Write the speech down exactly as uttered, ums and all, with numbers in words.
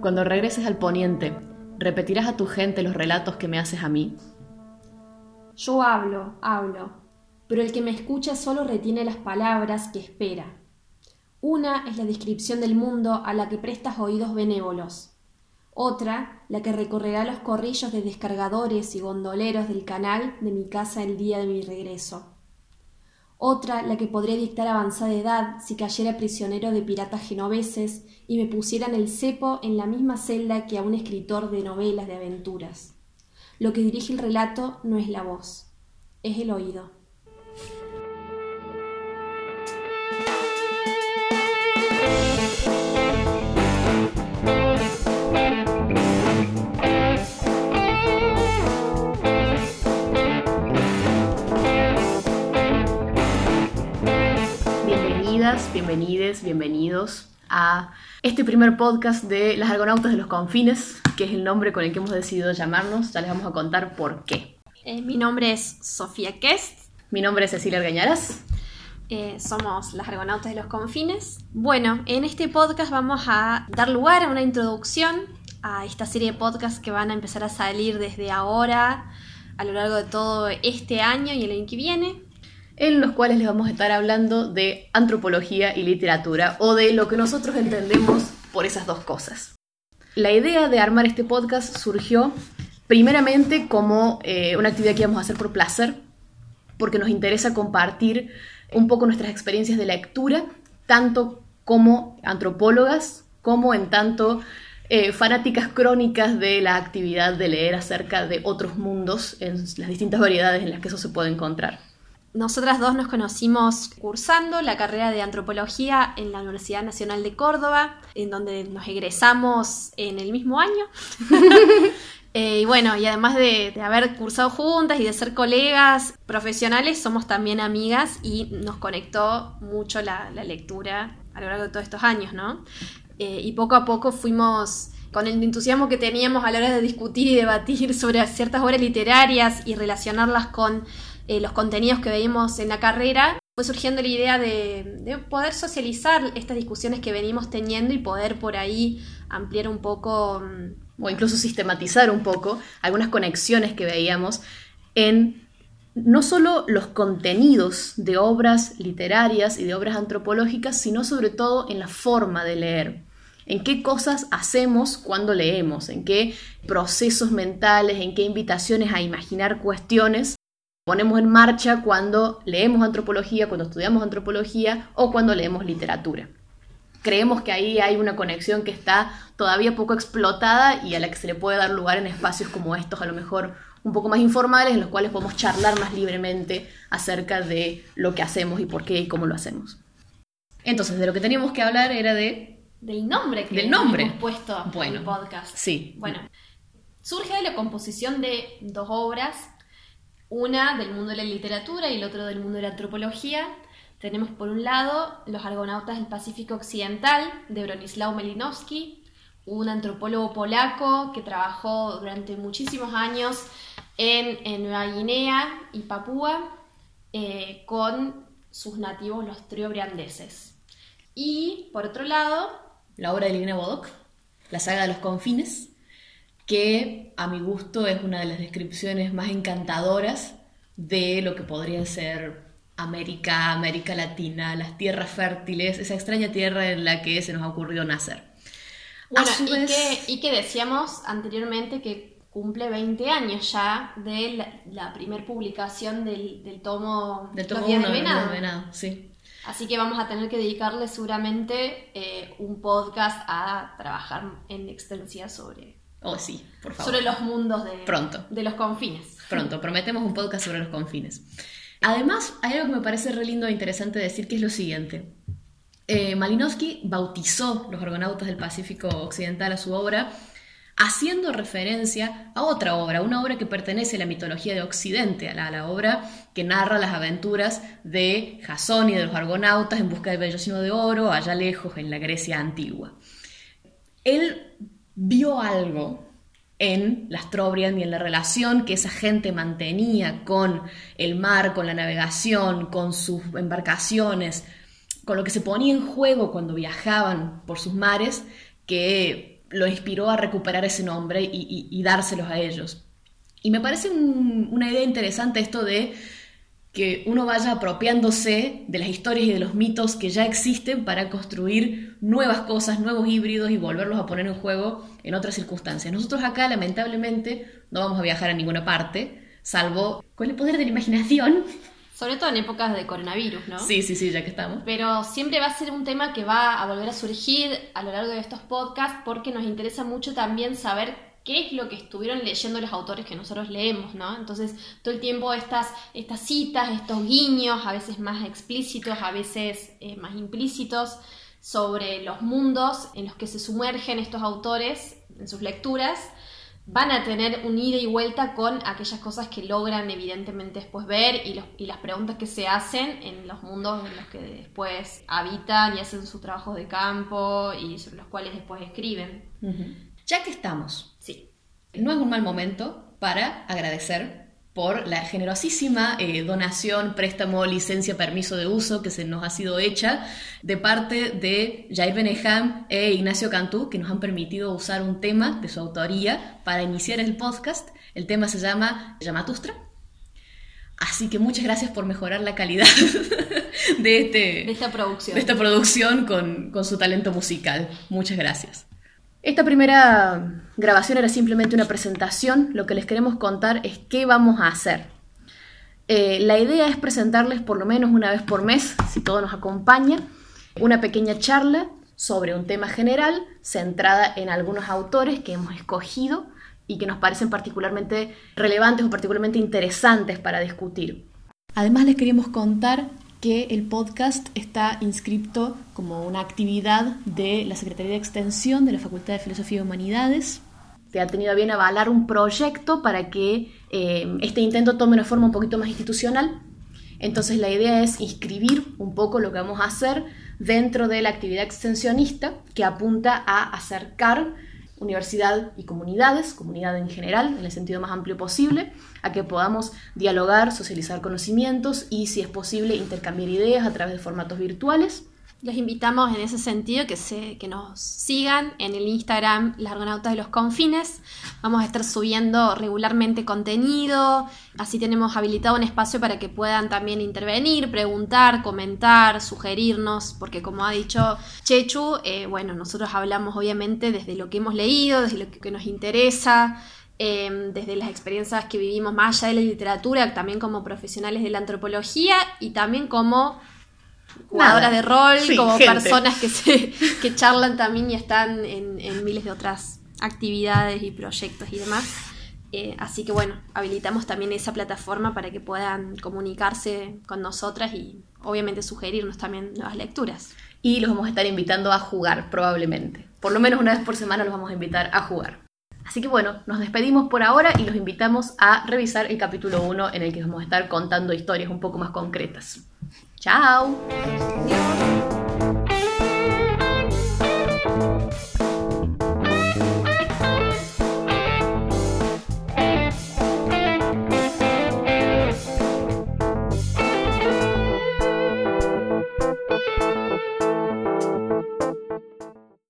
Cuando regreses al poniente, ¿repetirás a tu gente los relatos que me haces a mí? Yo hablo, hablo, pero el que me escucha solo retiene las palabras que espera. Una es la descripción del mundo a la que prestas oídos benévolos. Otra, la que recorrerá los corrillos de descargadores y gondoleros del canal de mi casa el día de mi regreso. Otra, la que podría dictar avanzada edad si cayera prisionero de piratas genoveses y me pusieran el cepo en la misma celda que a un escritor de novelas de aventuras. Lo que dirige el relato no es la voz, es el oído. Bienvenidas, bienvenides, bienvenidos a este primer podcast de Las Argonautas de los Confines, que es el nombre con el que hemos decidido llamarnos. Ya les vamos a contar por qué. Eh, mi nombre es Sofía Kest. Mi nombre es Cecilia Argañaras. Eh, somos Las Argonautas de los Confines. Bueno, en este podcast vamos a dar lugar a una introducción a esta serie de podcasts que van a empezar a salir desde ahora a lo largo de todo este año y el año que viene, En los cuales les vamos a estar hablando de antropología y literatura, o de lo que nosotros entendemos por esas dos cosas. La idea de armar este podcast surgió primeramente como eh, una actividad que íbamos a hacer por placer, porque nos interesa compartir un poco nuestras experiencias de lectura, tanto como antropólogas, como en tanto eh, fanáticas crónicas de la actividad de leer acerca de otros mundos en las distintas variedades en las que eso se puede encontrar. Nosotras dos nos conocimos cursando la carrera de antropología en la Universidad Nacional de Córdoba, en donde nos egresamos en el mismo año. eh, y bueno, y además de, de haber cursado juntas y de ser colegas profesionales, somos también amigas y nos conectó mucho la, la lectura a lo largo de todos estos años, ¿no? Eh, y poco a poco fuimos, con el entusiasmo que teníamos a la hora de discutir y debatir sobre ciertas obras literarias y relacionarlas con Eh, los contenidos que veíamos en la carrera, fue surgiendo la idea de, de poder socializar estas discusiones que venimos teniendo y poder por ahí ampliar un poco, o incluso sistematizar un poco algunas conexiones que veíamos en no solo los contenidos de obras literarias y de obras antropológicas, sino sobre todo en la forma de leer. En qué cosas hacemos cuando leemos, en qué procesos mentales, en qué invitaciones a imaginar cuestiones ponemos en marcha cuando leemos antropología, cuando estudiamos antropología o cuando leemos literatura. Creemos que ahí hay una conexión que está todavía poco explotada y a la que se le puede dar lugar en espacios como estos, a lo mejor un poco más informales, en los cuales podemos charlar más libremente acerca de lo que hacemos y por qué y cómo lo hacemos. Entonces, de lo que teníamos que hablar era de... Del nombre que del nombre. hemos puesto bueno, al podcast. Sí. Bueno, surge de la composición de dos obras, una del mundo de la literatura y el otro del mundo de la antropología. Tenemos por un lado Los Argonautas del Pacífico Occidental, de Bronisław Malinowski, un antropólogo polaco que trabajó durante muchísimos años en, en Nueva Guinea y Papúa eh, con sus nativos, los triobriandeses. Y por otro lado, la obra de Liliana Bodoc, La Saga de los Confines, que a mi gusto es una de las descripciones más encantadoras de lo que podría ser América, América Latina, las tierras fértiles, esa extraña tierra en la que se nos ha ocurrido nacer. Bueno, y, vez... que, y que decíamos anteriormente que cumple veinte años ya de la, la primer publicación del, del tomo, del tomo Los Días uno, del Venado. del Venado, sí. Así que vamos a tener que dedicarle seguramente eh, un podcast a trabajar en extensión sobre... Oh, sí, por favor. Sobre los mundos de, Pronto. de los confines. Pronto, prometemos un podcast sobre los confines. Además, hay algo que me parece re lindo e interesante decir, que es lo siguiente. Eh, Malinowski bautizó Los Argonautas del Pacífico Occidental a su obra, haciendo referencia a otra obra, una obra que pertenece a la mitología de Occidente, a la, a la obra que narra las aventuras de Jasón y de los argonautas en busca del vellocino de oro, allá lejos, en la Grecia antigua. Él vio algo en las Trobriand y en la relación que esa gente mantenía con el mar, con la navegación, con sus embarcaciones, con lo que se ponía en juego cuando viajaban por sus mares, que lo inspiró a recuperar ese nombre y, y, y dárselos a ellos. Y me parece un, una idea interesante esto de que uno vaya apropiándose de las historias y de los mitos que ya existen para construir nuevas cosas, nuevos híbridos y volverlos a poner en juego en otras circunstancias. Nosotros acá, lamentablemente, no vamos a viajar a ninguna parte, salvo con el poder de la imaginación. Sobre todo en épocas de coronavirus, ¿no? Sí, sí, sí, ya que estamos. Pero siempre va a ser un tema que va a volver a surgir a lo largo de estos podcasts porque nos interesa mucho también saber qué es lo que estuvieron leyendo los autores que nosotros leemos, ¿no? Entonces, todo el tiempo estas, estas citas, estos guiños, a veces más explícitos, a veces eh, más implícitos, sobre los mundos en los que se sumergen estos autores en sus lecturas, van a tener un ida y vuelta con aquellas cosas que logran evidentemente después ver y, los, y las preguntas que se hacen en los mundos en los que después habitan y hacen sus trabajos de campo y sobre los cuales después escriben. Uh-huh. Ya que estamos, sí, no es un mal momento para agradecer por la generosísima eh, donación, préstamo, licencia, permiso de uso que se nos ha sido hecha de parte de Jair Benejam e Ignacio Cantú, que nos han permitido usar un tema de su autoría para iniciar el podcast. El tema se llama Llamatustra. Así que muchas gracias por mejorar la calidad de, este, de esta producción, de esta producción con, con su talento musical. Muchas gracias. Esta primera grabación era simplemente una presentación. Lo que les queremos contar es qué vamos a hacer. Eh, la idea es presentarles por lo menos una vez por mes, si todo nos acompaña, una pequeña charla sobre un tema general centrada en algunos autores que hemos escogido y que nos parecen particularmente relevantes o particularmente interesantes para discutir. Además les queríamos contar que el podcast está inscrito como una actividad de la Secretaría de Extensión de la Facultad de Filosofía y Humanidades, que ha tenido a bien avalar un proyecto para que eh, este intento tome una forma un poquito más institucional. Entonces la idea es inscribir un poco lo que vamos a hacer dentro de la actividad extensionista que apunta a acercar universidad y comunidades, comunidad en general, en el sentido más amplio posible, a que podamos dialogar, socializar conocimientos y, si es posible, intercambiar ideas a través de formatos virtuales. Los invitamos en ese sentido que, se, que nos sigan en el Instagram Las Argonautas de los Confines. Vamos a estar subiendo regularmente contenido, así tenemos habilitado un espacio para que puedan también intervenir, preguntar, comentar, sugerirnos, porque como ha dicho Chechu, eh, bueno, nosotros hablamos obviamente desde lo que hemos leído, desde lo que nos interesa, eh, desde las experiencias que vivimos más allá de la literatura, también como profesionales de la antropología y también como jugadoras de rol, sí, como gente. Personas que se que charlan también y están en, en miles de otras actividades y proyectos y demás. Eh, así que bueno, habilitamos también esa plataforma para que puedan comunicarse con nosotras y obviamente sugerirnos también nuevas lecturas. Y los vamos a estar invitando a jugar probablemente. Por lo menos una vez por semana los vamos a invitar a jugar. Así que bueno, nos despedimos por ahora y los invitamos a revisar el capítulo uno en el que vamos a estar contando historias un poco más concretas. ¡Chao!